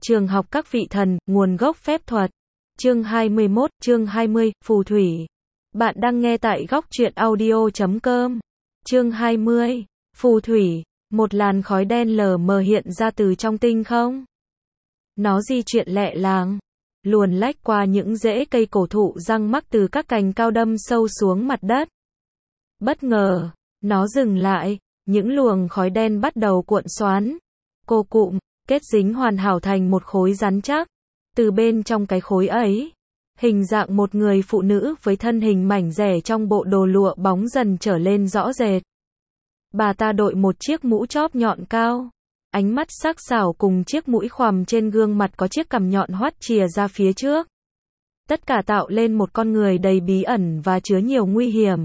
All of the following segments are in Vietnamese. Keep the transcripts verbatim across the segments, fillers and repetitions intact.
Trường học các vị thần, nguồn gốc phép thuật. Chương hai mươi mốt, chương hai mươi, phù thủy. Bạn đang nghe tại góc truyện audio chấm com. Chương hai mươi, phù thủy. Một làn khói đen lờ mờ hiện ra từ trong tinh không. Nó di chuyển lẹ làng, luồn lách qua những rễ cây cổ thụ răng mắc từ các cành cao đâm sâu xuống mặt đất. Bất ngờ, nó dừng lại, những luồng khói đen bắt đầu cuộn xoắn, cô cụm, kết dính hoàn hảo thành một khối rắn chắc. Từ bên trong cái khối ấy, hình dạng một người phụ nữ với thân hình mảnh dẻ trong bộ đồ lụa bóng dần trở lên rõ rệt. Bà ta đội một chiếc mũ chóp nhọn cao, ánh mắt sắc sảo cùng chiếc mũi khoằm trên gương mặt có chiếc cằm nhọn hoắt chìa ra phía trước. Tất cả tạo lên một con người đầy bí ẩn và chứa nhiều nguy hiểm.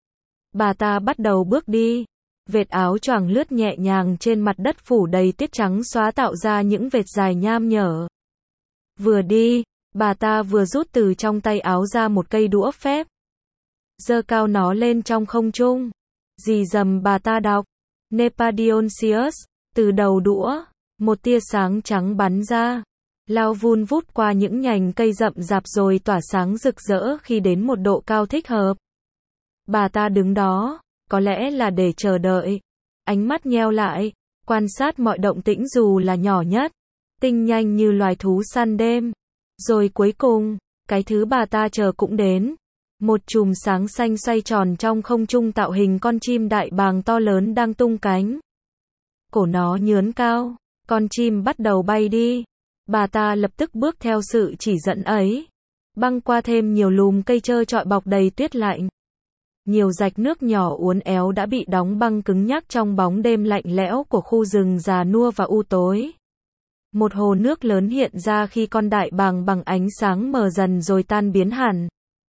Bà ta bắt đầu bước đi, vệt áo choàng lướt nhẹ nhàng trên mặt đất phủ đầy tiết trắng xóa tạo ra những vệt dài nham nhở. Vừa đi, bà ta vừa rút từ trong tay áo ra một cây đũa phép, giơ cao nó lên trong không trung. Rì rầm bà ta đọc, Nepadion-sius. Từ đầu đũa, một tia sáng trắng bắn ra, lao vun vút qua những nhành cây rậm rạp rồi tỏa sáng rực rỡ khi đến một độ cao thích hợp. Bà ta đứng đó, có lẽ là để chờ đợi, ánh mắt nheo lại, quan sát mọi động tĩnh dù là nhỏ nhất, tinh nhanh như loài thú săn đêm. Rồi cuối cùng, cái thứ bà ta chờ cũng đến. Một chùm sáng xanh xoay tròn trong không trung tạo hình con chim đại bàng to lớn đang tung cánh. Cổ nó nhướn cao, con chim bắt đầu bay đi. Bà ta lập tức bước theo sự chỉ dẫn ấy, băng qua thêm nhiều lùm cây trơ trọi bọc đầy tuyết lạnh. Nhiều rạch nước nhỏ uốn éo đã bị đóng băng cứng nhắc trong bóng đêm lạnh lẽo của khu rừng già nua và u tối. Một hồ nước lớn hiện ra khi con đại bàng bằng ánh sáng mờ dần rồi tan biến hẳn.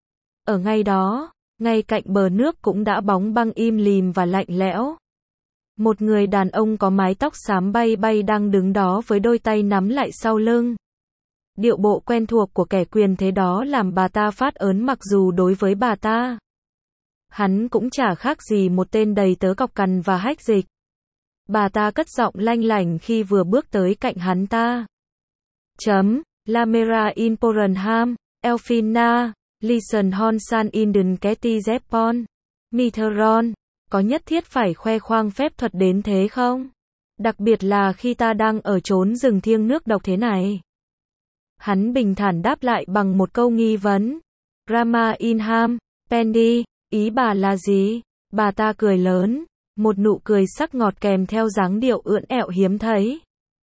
Ở ngay đó, ngay cạnh bờ nước cũng đã bóng băng im lìm và lạnh lẽo. Một người đàn ông có mái tóc xám bay bay đang đứng đó với đôi tay nắm lại sau lưng. Điệu bộ quen thuộc của kẻ quyền thế đó làm bà ta phát ớn mặc dù đối với bà ta, hắn cũng chả khác gì một tên đầy tớ cọc cằn và hách dịch. Bà ta cất giọng lanh lảnh khi vừa bước tới cạnh hắn ta. Chấm, Lamera in Porenham, Elfina, Listen Honsan in den Ketty Zepon, Mitheron. Có nhất thiết phải khoe khoang phép thuật đến thế không? Đặc biệt là khi ta đang ở chốn rừng thiêng nước độc thế này. Hắn bình thản đáp lại bằng một câu nghi vấn. Rama Inham, Pendy, ý bà là gì? Bà ta cười lớn, một nụ cười sắc ngọt kèm theo dáng điệu ưỡn ẹo hiếm thấy.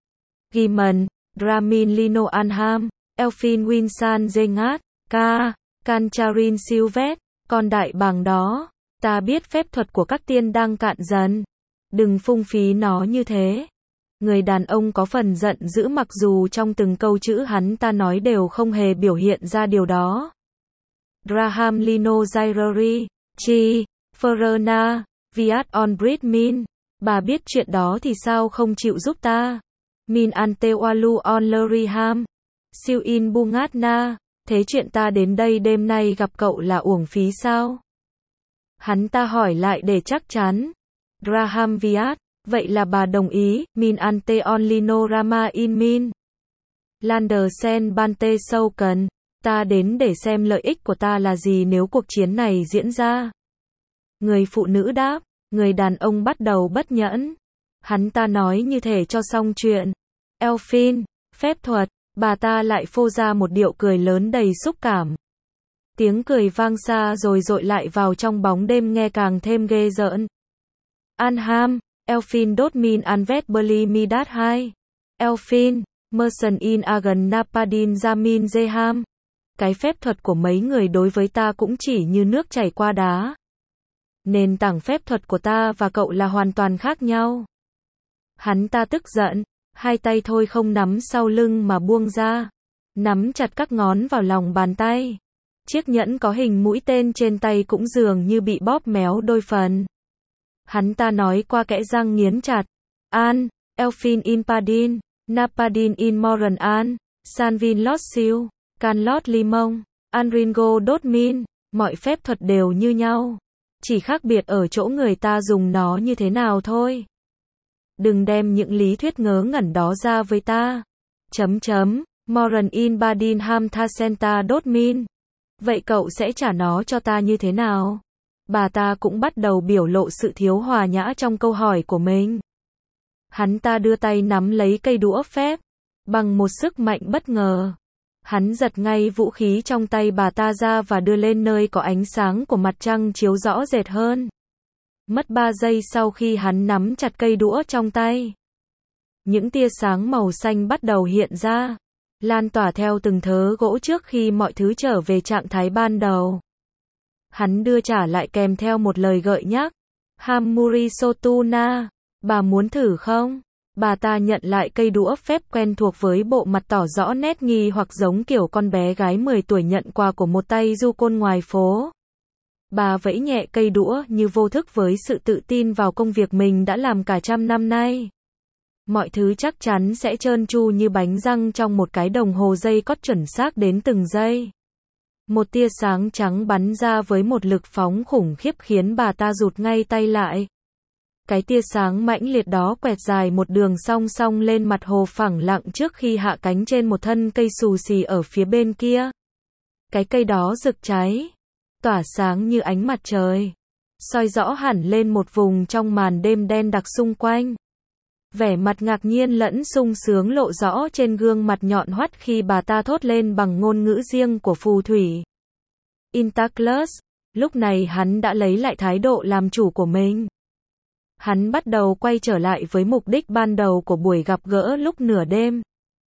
Gimon, Dramin Lino Anham, Elfin Winsan Zengat, Ka, Kancharin Silvet, con đại bàng đó. Ta biết phép thuật của các tiên đang cạn dần. Đừng phung phí nó như thế. Người đàn ông có phần giận dữ mặc dù trong từng câu chữ hắn ta nói đều không hề biểu hiện ra điều đó. Graham Lino Zairori, Chi, Ferna, Viat on Brit Min. Bà biết chuyện đó thì sao không chịu giúp ta? Min Antewalu on Leriham, Siêu in Bungatna. Thế chuyện ta đến đây đêm nay gặp cậu là uổng phí sao? Hắn ta hỏi lại để chắc chắn. Graham Viat, vậy là bà đồng ý. Min ante on lino rama in min. Lander sen bante sâu cần. Ta đến để xem lợi ích của ta là gì nếu cuộc chiến này diễn ra. Người phụ nữ đáp. Người đàn ông bắt đầu bất nhẫn. Hắn ta nói như thể cho xong chuyện. Elfin, phép thuật. Bà ta lại phô ra một điệu cười lớn đầy xúc cảm. Tiếng cười vang xa rồi dội lại vào trong bóng đêm nghe càng thêm ghê rợn. Anham, Elfin đốt min anvet berli midat hai. Elfin, merson in agan napadin jamin zeham. Cái phép thuật của mấy người đối với ta cũng chỉ như nước chảy qua đá. Nền tảng phép thuật của ta và cậu là hoàn toàn khác nhau. Hắn ta tức giận, hai tay thôi không nắm sau lưng mà buông ra, nắm chặt các ngón vào lòng bàn tay. Chiếc nhẫn có hình mũi tên trên tay cũng dường như bị bóp méo đôi phần. Hắn ta nói qua kẽ răng nghiến chặt. An, Elfin in Padin, Napadin in Moran An, Sanvin Lót Siêu, Can Lót Limong, Anringo đốt min. Mọi phép thuật đều như nhau. Chỉ khác biệt ở chỗ người ta dùng nó như thế nào thôi. Đừng đem những lý thuyết ngớ ngẩn đó ra với ta. Chấm chấm, Moran in Badinham Thacenta dot min. Vậy cậu sẽ trả nó cho ta như thế nào? Bà ta cũng bắt đầu biểu lộ sự thiếu hòa nhã trong câu hỏi của mình. Hắn ta đưa tay nắm lấy cây đũa phép. Bằng một sức mạnh bất ngờ. Hắn giật ngay vũ khí trong tay bà ta ra và đưa lên nơi có ánh sáng của mặt trăng chiếu rõ rệt hơn. Mất ba giây sau khi hắn nắm chặt cây đũa trong tay. Những tia sáng màu xanh bắt đầu hiện ra. Lan tỏa theo từng thớ gỗ trước khi mọi thứ trở về trạng thái ban đầu. Hắn đưa trả lại kèm theo một lời gợi nhắc. Hamuri Sotuna, bà muốn thử không? Bà ta nhận lại cây đũa phép quen thuộc với bộ mặt tỏ rõ nét nghi hoặc giống kiểu con bé gái mười tuổi nhận quà của một tay du côn ngoài phố. Bà vẫy nhẹ cây đũa như vô thức với sự tự tin vào công việc mình đã làm cả trăm năm nay. Mọi thứ chắc chắn sẽ trơn tru như bánh răng trong một cái đồng hồ dây cót chuẩn xác đến từng giây. Một tia sáng trắng bắn ra với một lực phóng khủng khiếp khiến bà ta rụt ngay tay lại. Cái tia sáng mãnh liệt đó quẹt dài một đường song song lên mặt hồ phẳng lặng trước khi hạ cánh trên một thân cây xù xì ở phía bên kia. Cái cây đó rực cháy, tỏa sáng như ánh mặt trời, soi rõ hẳn lên một vùng trong màn đêm đen đặc xung quanh. Vẻ mặt ngạc nhiên lẫn sung sướng lộ rõ trên gương mặt nhọn hoắt khi bà ta thốt lên bằng ngôn ngữ riêng của phù thủy. Intaclus, lúc này hắn đã lấy lại thái độ làm chủ của mình. Hắn bắt đầu quay trở lại với mục đích ban đầu của buổi gặp gỡ lúc nửa đêm.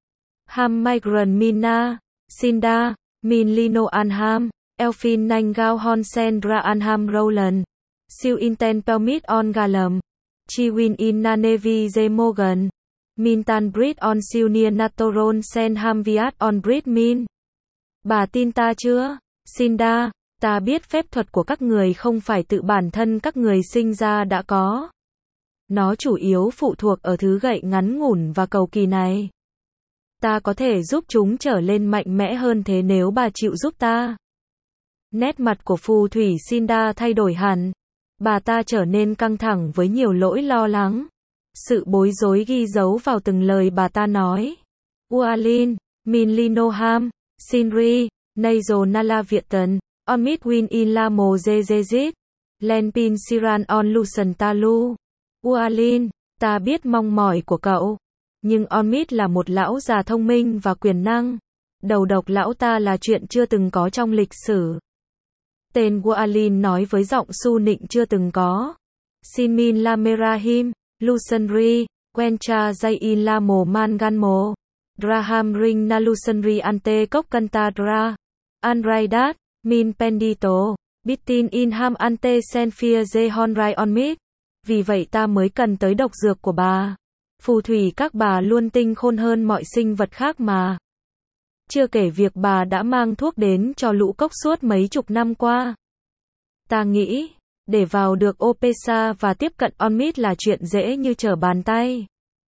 Ham Migrant Mina, Sinda, Min Lino Anham, Elfin Nangao Honsen Ra Anham Roland, Siêu Inten Pelmit On Galam, Chiwin In Nanevi Zemogan, Mintan Brit On Siêu Nia Natoron Sen Ham Viat On Brit Min. Bà tin ta chưa? Sinda, ta biết phép thuật của các người không phải tự bản thân các người sinh ra đã có. Nó chủ yếu phụ thuộc ở thứ gậy ngắn ngủn và cầu kỳ này. Ta có thể giúp chúng trở lên mạnh mẽ hơn thế nếu bà chịu giúp ta. Nét mặt của phù thủy Sinda thay đổi hẳn. Bà ta trở nên căng thẳng với nhiều lỗi lo lắng. Sự bối rối ghi dấu vào từng lời bà ta nói. Ualin, Min Linoham, Sinri, Nazo Nala Vietan, Omid Win In La Mo Zezezit, Lenpin Siran On Lucan Talu. Ualin, ta biết mong mỏi của cậu. Nhưng Omid là một lão già thông minh và quyền năng. Đầu độc lão ta là chuyện chưa từng có trong lịch sử. Tên Ualin nói với giọng su nịnh chưa từng có. Sinmin Lamerahim, Lucenri, Quencha Zayin Lamo Manganmo, Draham Ring Nalucenri Ante Kokantadra, Anraidat, Min Pendito, Bitin Inham Ante Senfia Zehonrai Onmit. Vì vậy ta mới cần tới độc dược của bà. Phù thủy các bà luôn tinh khôn hơn mọi sinh vật khác mà. Chưa kể việc bà đã mang thuốc đến cho lũ cốc suốt mấy chục năm qua. Ta nghĩ, để vào được Opesa và tiếp cận Onmit là chuyện dễ như trở bàn tay.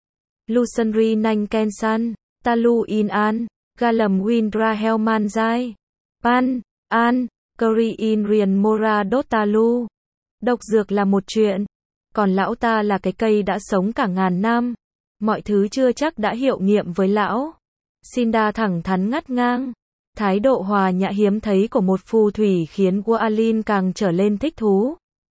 Lucenri Nanh Kensan, Talu In An, Galam Windra Helman Zai, Pan, An, Curry In Rian Mora Dot Talu. Độc dược là một chuyện. Còn lão ta là cái cây đã sống cả ngàn năm. Mọi thứ chưa chắc đã hiệu nghiệm với lão. Sinda thẳng thắn ngắt ngang. Thái độ hòa nhã hiếm thấy của một phù thủy khiến Ualin càng trở lên thích thú.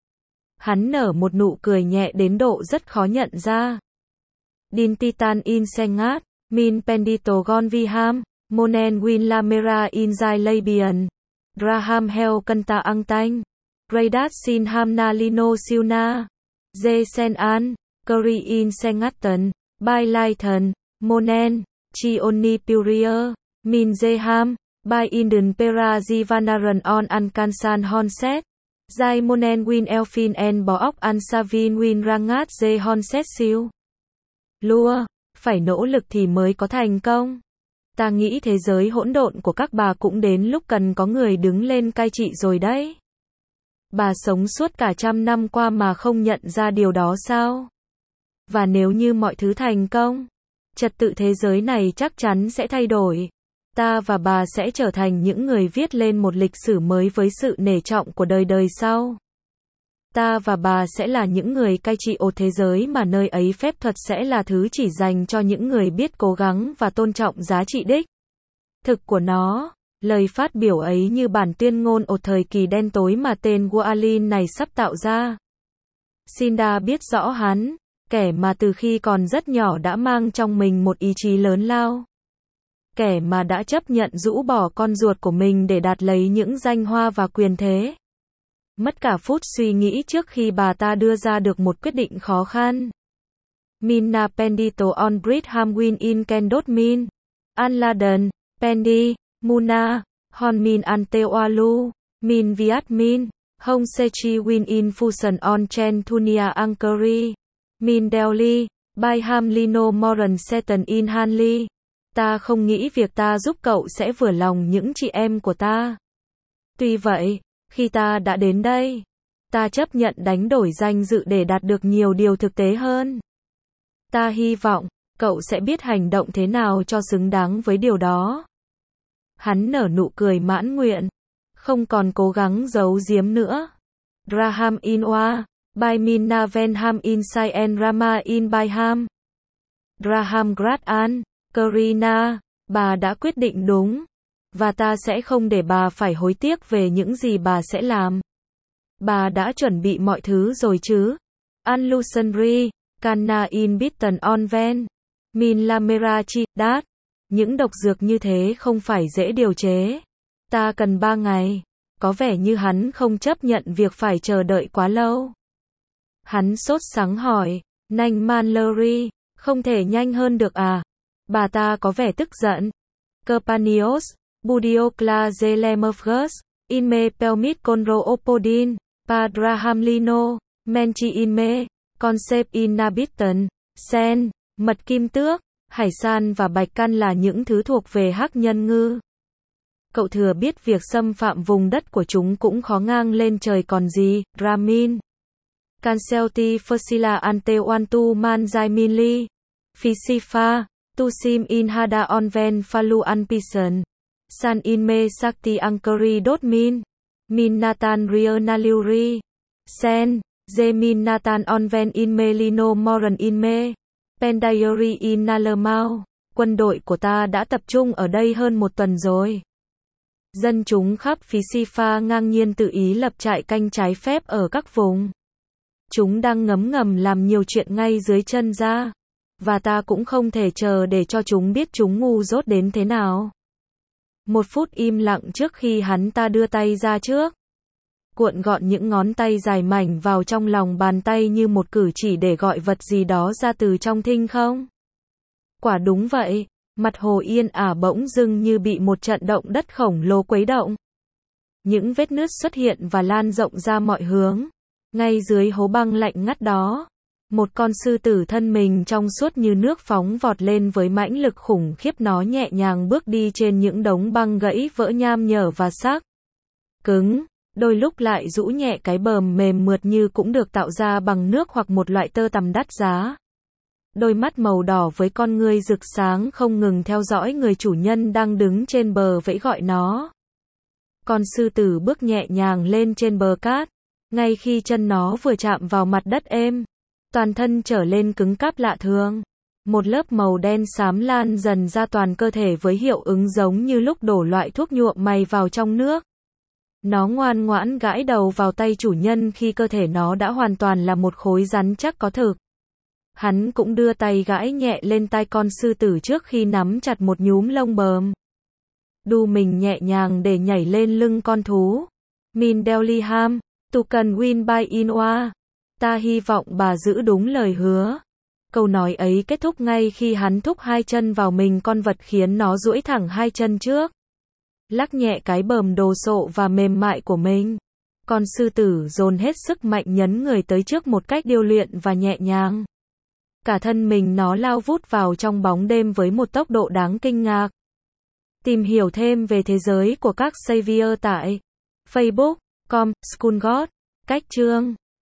Hắn nở một nụ cười nhẹ đến độ rất khó nhận ra. Din Titan In Sengat, Min Pendito Gon Viham, Monen Win Lamera In Zai Labian, Draham Hel Kanta Angtanh, Raidat Sin Hamna Lino Siuna, Ze Sen An, Curry In Sengatan, Bai Lai Thần, Monen, Chi Onni Purier, Min Zeham, Bai Inden Pera Zivanaran On Ankansan Honset, Zai Monen Win Elfin En Book Ansavin Win Rangat Ze Honset Siêu. Lua, phải nỗ lực thì mới có thành công. Ta nghĩ thế giới hỗn độn của các bà cũng đến lúc cần có người đứng lên cai trị rồi đấy. Bà sống suốt cả trăm năm qua mà không nhận ra điều đó sao? Và nếu như mọi thứ thành công, trật tự thế giới này chắc chắn sẽ thay đổi. Ta và bà sẽ trở thành những người viết lên một lịch sử mới với sự nể trọng của đời đời sau. Ta và bà sẽ là những người cai trị ột thế giới mà nơi ấy phép thuật sẽ là thứ chỉ dành cho những người biết cố gắng và tôn trọng giá trị đích thực của nó. Lời phát biểu ấy như bản tuyên ngôn ột thời kỳ đen tối mà tên Wallin này sắp tạo ra. Cinder biết rõ hắn, kẻ mà từ khi còn rất nhỏ đã mang trong mình một ý chí lớn lao. Kẻ mà đã chấp nhận rũ bỏ con ruột của mình để đạt lấy những danh hoa và quyền thế. Mất cả phút suy nghĩ trước khi bà ta đưa ra được một quyết định khó khăn. Minna pendito on Brigham win in Kendot min. An-Laden, Pendi, Muna, Hon min Antewalu, min Viat min, Hong Sechi win in Fusion on Chen Tunia Ankari, min Delhi, Byham Lino Moran Seton in Hanli. Ta không nghĩ việc ta giúp cậu sẽ vừa lòng những chị em của ta. Tuy vậy, khi ta đã đến đây, ta chấp nhận đánh đổi danh dự để đạt được nhiều điều thực tế hơn. Ta hy vọng, cậu sẽ biết hành động thế nào cho xứng đáng với điều đó. Hắn nở nụ cười mãn nguyện, không còn cố gắng giấu giếm nữa. Graham in Oa, by Minna Venham in Cyan Rama in Byham. Graham Grad An, Karina, bà đã quyết định đúng. Và ta sẽ không để bà phải hối tiếc về những gì bà sẽ làm. Bà đã chuẩn bị mọi thứ rồi chứ? An Lucenri, Canna in Bitten on Ven, Min Lamera chi, đát. Những độc dược như thế không phải dễ điều chế. Ta cần ba ngày. Có vẻ như hắn không chấp nhận việc phải chờ đợi quá lâu. Hắn sốt sắng hỏi, Nanh Manlery, không thể nhanh hơn được à? Bà ta có vẻ tức giận. Kerpanios, Budiokla Zelemofgus, Inme Pelmit Conro Opodin, Padraham Lino, Menchi Inme, Concept in Nabitan, Sen, mật kim tước, hải san và bạch căn là những thứ thuộc về hắc nhân ngư. Cậu thừa biết việc xâm phạm vùng đất của chúng cũng khó ngang lên trời còn gì, Ramin. Cancelti Fursila Antewantu Manjai Fisifa, Tusim in Hada Onven Falu Anpison, San Inme Sakti Ankari Dot Min, Min Nathan Rionaliuri, Sen, Zemin Nathan Onven Inme Lino Moran Inme, Pendayori in Nalermao. Quân đội của ta đã tập trung ở đây hơn một tuần rồi. Dân chúng khắp Fisifa ngang nhiên tự ý lập trại canh trái phép ở các vùng. Chúng đang ngấm ngầm làm nhiều chuyện ngay dưới chân ra. Và ta cũng không thể chờ để cho chúng biết chúng ngu dốt đến thế nào. Một phút im lặng trước khi hắn ta đưa tay ra trước. Cuộn gọn những ngón tay dài mảnh vào trong lòng bàn tay như một cử chỉ để gọi vật gì đó ra từ trong thinh không? Quả đúng vậy, mặt hồ yên ả bỗng dưng như bị một trận động đất khổng lồ quấy động. Những vết nứt xuất hiện và lan rộng ra mọi hướng. Ngay dưới hố băng lạnh ngắt đó, một con sư tử thân mình trong suốt như nước phóng vọt lên với mãnh lực khủng khiếp. Nó nhẹ nhàng bước đi trên những đống băng gãy vỡ nham nhở và sắc cứng, đôi lúc lại rũ nhẹ cái bờm mềm mượt như cũng được tạo ra bằng nước hoặc một loại tơ tằm đắt giá. Đôi mắt màu đỏ với con ngươi rực sáng không ngừng theo dõi người chủ nhân đang đứng trên bờ vẫy gọi nó. Con sư tử bước nhẹ nhàng lên trên bờ cát. Ngay khi chân nó vừa chạm vào mặt đất êm, toàn thân trở lên cứng cáp lạ thường. Một lớp màu đen xám lan dần ra toàn cơ thể với hiệu ứng giống như lúc đổ loại thuốc nhuộm mày vào trong nước. Nó ngoan ngoãn gãi đầu vào tay chủ nhân khi cơ thể nó đã hoàn toàn là một khối rắn chắc có thực. Hắn cũng đưa tay gãi nhẹ lên tai con sư tử trước khi nắm chặt một nhúm lông bờm. Đu mình nhẹ nhàng để nhảy lên lưng con thú. Min Deliham, tu cần win by Inwa. Ta hy vọng bà giữ đúng lời hứa. Câu nói ấy kết thúc ngay khi hắn thúc hai chân vào mình con vật khiến nó duỗi thẳng hai chân trước. Lắc nhẹ cái bờm đồ sộ và mềm mại của mình. Con sư tử dồn hết sức mạnh nhấn người tới trước một cách điêu luyện và nhẹ nhàng. Cả thân mình nó lao vút vào trong bóng đêm với một tốc độ đáng kinh ngạc. Tìm hiểu thêm về thế giới của các Savior tại Facebook chấm com, Schoolgod, cách chương